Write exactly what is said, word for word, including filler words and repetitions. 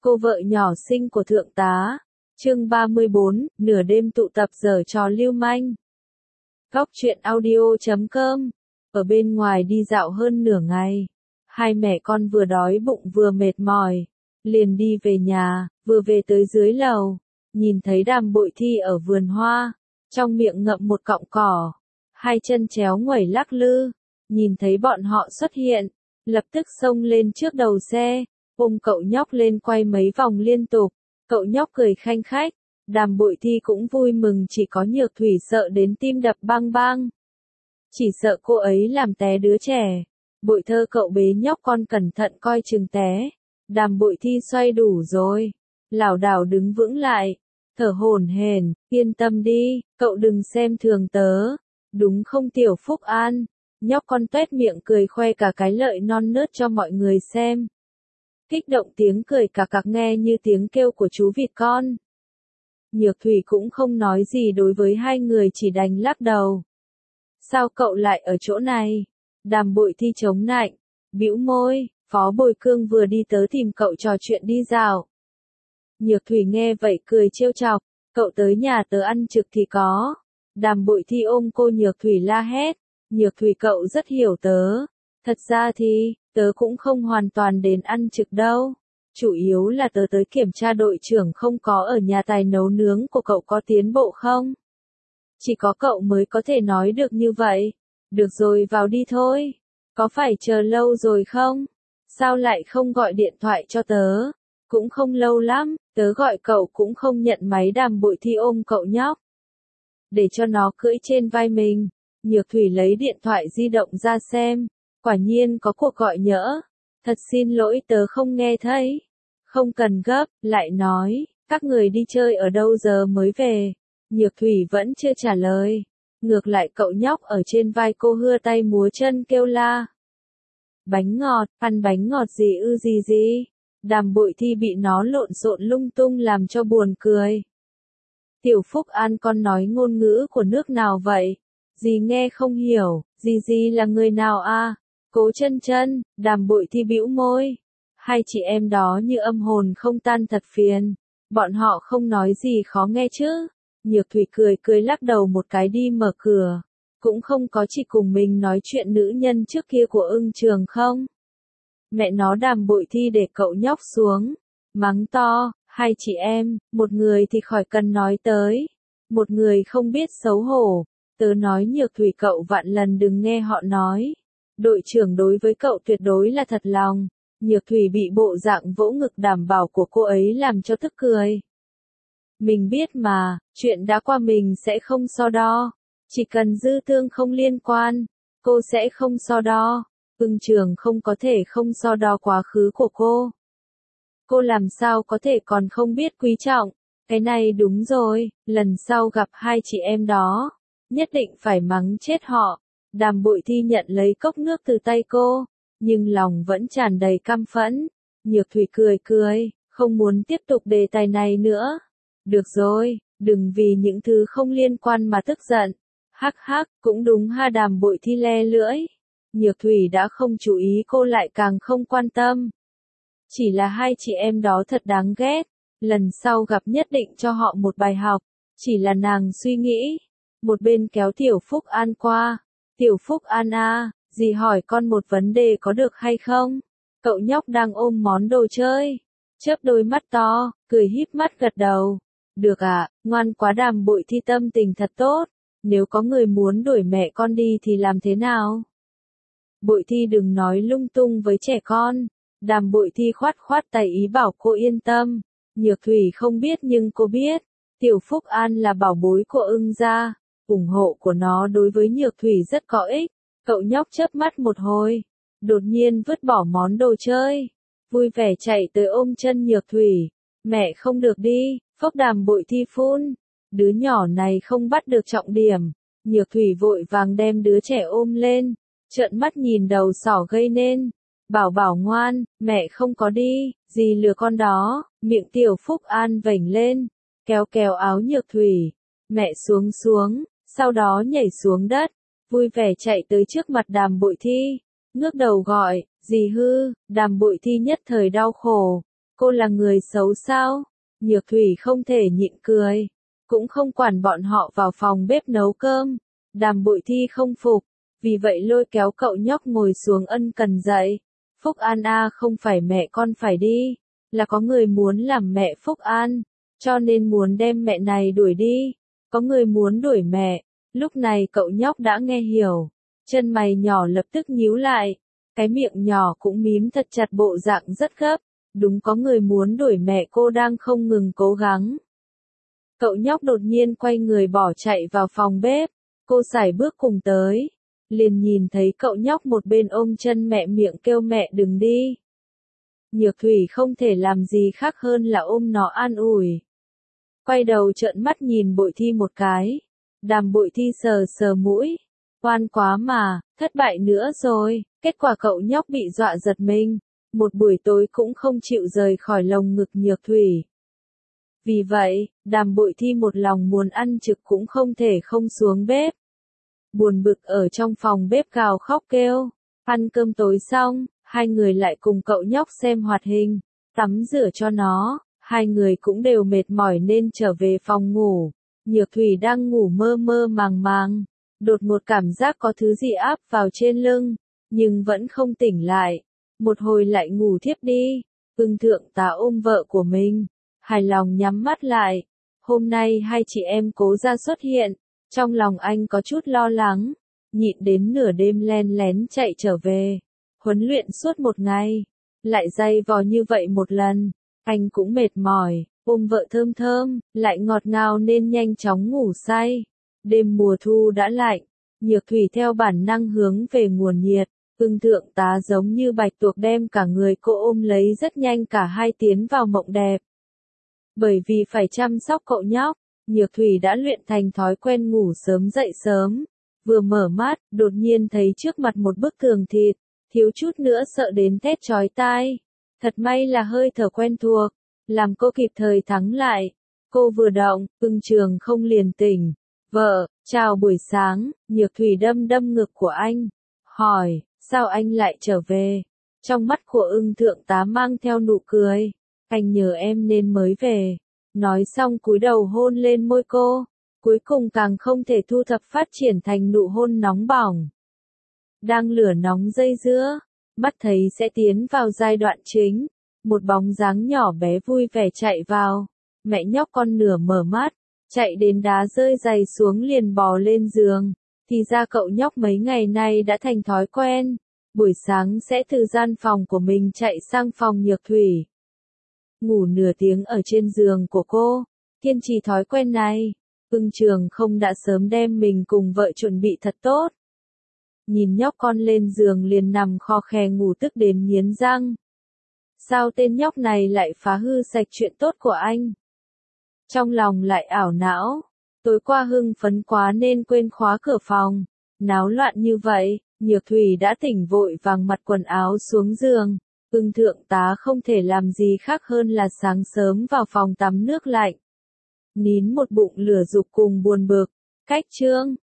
cô vợ nhỏ xinh của thượng tá. Chương ba mươi bốn, nửa đêm tụ tập giở trò lưu manh. Góc truyện audio chấm com. Ở bên ngoài đi dạo hơn nửa ngày, hai mẹ con vừa đói bụng vừa mệt mỏi, liền đi về nhà. Vừa về tới dưới lầu, nhìn thấy Đàm Bội Thi ở vườn hoa, trong miệng ngậm một cọng cỏ, hai chân chéo nguẩy lắc lư. Nhìn thấy bọn họ xuất hiện, lập tức xông lên trước đầu xe, ôm cậu nhóc lên quay mấy vòng liên tục. Cậu nhóc cười khanh khách, Đàm Bội Thi cũng vui mừng, chỉ có Nhược Thủy sợ đến tim đập bang bang. Chỉ sợ cô ấy làm té đứa trẻ. Bội Thơ cậu bế nhóc con cẩn thận coi chừng té. Đàm Bội Thi xoay đủ rồi, lảo đảo đứng vững lại, thở hổn hển, yên tâm đi, cậu đừng xem thường tớ, đúng không Tiểu Phúc An? Nhóc con tuét miệng cười khoe cả cái lợi non nớt cho mọi người xem. Kích động tiếng cười cà cạc nghe như tiếng kêu của chú vịt con. Nhược Thủy cũng không nói gì đối với hai người, chỉ đành lắc đầu. Sao cậu lại ở chỗ này? Đàm Bội Thi chống nạnh, bĩu môi. Phó Bồi Cương vừa đi tới tìm cậu trò chuyện đi dạo. Nhược Thủy nghe vậy cười trêu chọc, cậu tới nhà tớ ăn trực thì có. Đàm Bội Thi ôm cô Nhược Thủy la hét, Nhược Thủy cậu rất hiểu tớ. Thật ra thì, tớ cũng không hoàn toàn đến ăn trực đâu. Chủ yếu là tớ tới kiểm tra đội trưởng không có ở nhà, tài nấu nướng của cậu có tiến bộ không? Chỉ có cậu mới có thể nói được như vậy. Được rồi, vào đi thôi. Có phải chờ lâu rồi không? Sao lại không gọi điện thoại cho tớ? Cũng không lâu lắm, tớ gọi cậu cũng không nhận máy. Đàm Bội Thi ôm cậu nhóc, để cho nó cưỡi trên vai mình. Nhược Thủy lấy điện thoại di động ra xem, quả nhiên có cuộc gọi nhỡ. Thật xin lỗi tớ không nghe thấy. Không cần gấp, lại nói, các người đi chơi ở đâu giờ mới về? Nhược Thủy vẫn chưa trả lời. Ngược lại cậu nhóc ở trên vai cô hưa tay múa chân kêu la. Bánh ngọt, ăn bánh ngọt gì ư gì gì? Đàm Bội Thi bị nó lộn xộn lung tung làm cho buồn cười. Tiểu Phúc An con nói ngôn ngữ của nước nào vậy? Dì nghe không hiểu, dì dì là người nào a? Cố Chân Chân. Đàm Bội Thi bĩu môi. Hai chị em đó như âm hồn không tan, thật phiền. Bọn họ không nói gì khó nghe chứ? Nhược Thủy cười cười lắc đầu một cái đi mở cửa. Cũng không có, chỉ cùng mình nói chuyện nữ nhân trước kia của Ưng Trường không? Mẹ nó. Đàm Bội Thi để cậu nhóc xuống, mắng to, hai chị em, một người thì khỏi cần nói tới, một người không biết xấu hổ. Tớ nói Nhược Thủy cậu vạn lần đừng nghe họ nói. Đội trưởng đối với cậu tuyệt đối là thật lòng. Nhược Thủy bị bộ dạng vỗ ngực đảm bảo của cô ấy làm cho tức cười. Mình biết mà, chuyện đã qua mình sẽ không so đo. Chỉ cần dư thương không liên quan, cô sẽ không so đo. Ưng Trường không có thể không so đo quá khứ của cô. Cô làm sao có thể còn không biết quý trọng. Cái này đúng rồi, lần sau gặp hai chị em đó, nhất định phải mắng chết họ. Đàm Bội Thi nhận lấy cốc nước từ tay cô, nhưng lòng vẫn tràn đầy căm phẫn. Nhược Thủy cười cười, không muốn tiếp tục đề tài này nữa. Được rồi, đừng vì những thứ không liên quan mà tức giận. Hắc hắc, cũng đúng ha. Đàm Bội Thi le lưỡi. Nhược Thủy đã không chú ý, cô lại càng không quan tâm. Chỉ là hai chị em đó thật đáng ghét. Lần sau gặp nhất định cho họ một bài học. Chỉ là nàng suy nghĩ. Một bên kéo Tiểu Phúc An qua. Tiểu Phúc An à, dì hỏi con một vấn đề có được hay không? Cậu nhóc đang ôm món đồ chơi, chớp đôi mắt to, cười híp mắt gật đầu. Được ạ, à, ngoan quá. Đàm Bội Thi tâm tình thật tốt. Nếu có người muốn đuổi mẹ con đi thì làm thế nào? Bội Thi đừng nói lung tung với trẻ con. Đàm Bội Thi khoát khoát tay ý bảo cô yên tâm. Nhược Thủy không biết nhưng cô biết. Tiểu Phúc An là bảo bối của Ưng gia. Ủng hộ của nó đối với Nhược Thủy rất có ích. Cậu nhóc chớp mắt một hồi, đột nhiên vứt bỏ món đồ chơi, vui vẻ chạy tới ôm chân Nhược Thủy. Mẹ không được đi, phốc. Đàm Bội Thi phun. Đứa nhỏ này không bắt được trọng điểm. Nhược Thủy vội vàng đem đứa trẻ ôm lên, trợn mắt nhìn đầu sỏ gây nên. Bảo bảo ngoan, mẹ không có đi, dì lừa con đó. Miệng Tiểu Phúc An vểnh lên, kéo kéo áo Nhược Thủy. Mẹ xuống xuống, sau đó nhảy xuống đất, vui vẻ chạy tới trước mặt Đàm Bội Thi, ngước đầu gọi, dì hư. Đàm Bội Thi nhất thời đau khổ. Cô là người xấu sao? Nhược Thủy không thể nhịn cười. Cũng không quản bọn họ vào phòng bếp nấu cơm. Đàm Bội Thi không phục. Vì vậy lôi kéo cậu nhóc ngồi xuống ân cần dạy. Phúc An a, không phải mẹ con phải đi. Là có người muốn làm mẹ Phúc An. Cho nên muốn đem mẹ này đuổi đi. Có người muốn đuổi mẹ. Lúc này cậu nhóc đã nghe hiểu. Chân mày nhỏ lập tức nhíu lại. Cái miệng nhỏ cũng mím thật chặt, bộ dạng rất gấp. Đúng, có người muốn đuổi mẹ cô đang không ngừng cố gắng. Cậu nhóc đột nhiên quay người bỏ chạy vào phòng bếp. Cô sải bước cùng tới. Liền nhìn thấy cậu nhóc một bên ôm chân mẹ, miệng kêu mẹ đừng đi. Nhược Thủy không thể làm gì khác hơn là ôm nó an ủi. Quay đầu trợn mắt nhìn Bội Thi một cái. Đàm Bội Thi sờ sờ mũi. Oan quá mà, thất bại nữa rồi. Kết quả cậu nhóc bị dọa giật mình. Một buổi tối cũng không chịu rời khỏi lồng ngực Nhược Thủy. Vì vậy, Đàm Bội Thi một lòng muốn ăn trực cũng không thể không xuống bếp. Buồn bực ở trong phòng bếp gào khóc kêu. Ăn cơm tối xong, hai người lại cùng cậu nhóc xem hoạt hình, tắm rửa cho nó. Hai người cũng đều mệt mỏi nên trở về phòng ngủ. Nhược Thủy đang ngủ mơ mơ màng màng. Đột ngột cảm giác có thứ gì áp vào trên lưng, nhưng vẫn không tỉnh lại. Một hồi lại ngủ thiếp đi. Ưng Thượng Tá ôm vợ của mình, hài lòng nhắm mắt lại. Hôm nay hai chị em Cố gia xuất hiện. Trong lòng anh có chút lo lắng. Nhịn đến nửa đêm len lén chạy trở về. Huấn luyện suốt một ngày. Lại dày vò như vậy một lần. Anh cũng mệt mỏi. Ôm vợ thơm thơm, lại ngọt ngào nên nhanh chóng ngủ say. Đêm mùa thu đã lạnh. Nhược Thủy theo bản năng hướng về nguồn nhiệt. Ưng Thượng Tá giống như bạch tuộc đem cả người cô ôm lấy, rất nhanh cả hai tiến vào mộng đẹp. Bởi vì phải chăm sóc cậu nhóc, Nhược Thủy đã luyện thành thói quen ngủ sớm dậy sớm. Vừa mở mắt, đột nhiên thấy trước mặt một bức tường thịt, thiếu chút nữa sợ đến thét chói tai. Thật may là hơi thở quen thuộc, làm cô kịp thời thắng lại. Cô vừa động, Ưng Trường không liền tỉnh. Vợ, chào buổi sáng. Nhược Thủy đâm đâm ngực của anh, hỏi, sao anh lại trở về? Trong mắt của Ưng Thượng Tá mang theo nụ cười. Anh nhờ em nên mới về. Nói xong cúi đầu hôn lên môi cô. Cuối cùng càng không thể thu thập, phát triển thành nụ hôn nóng bỏng. Đang lửa nóng dây dưa, mắt thấy sẽ tiến vào giai đoạn chính. Một bóng dáng nhỏ bé vui vẻ chạy vào. Mẹ nhóc con nửa mở mắt, chạy đến đá rơi giày xuống liền bò lên giường. Thì ra cậu nhóc mấy ngày nay đã thành thói quen. Buổi sáng sẽ từ gian phòng của mình chạy sang phòng Nhược Thủy. Ngủ nửa tiếng ở trên giường của cô. Kiên trì thói quen này. Ưng Trường không đã sớm đem mình cùng vợ chuẩn bị thật tốt. Nhìn nhóc con lên giường liền nằm khò khè ngủ tức đến nghiến răng. Sao tên nhóc này lại phá hư sạch chuyện tốt của anh? Trong lòng lại ảo não. Tối qua hưng phấn quá nên quên khóa cửa phòng. Náo loạn như vậy, Nhược Thủy đã tỉnh vội vàng mặc quần áo xuống giường. Ưng Thượng Tá không thể làm gì khác hơn là sáng sớm vào phòng tắm nước lạnh. Nín một bụng lửa dục cùng buồn bực. Cách chương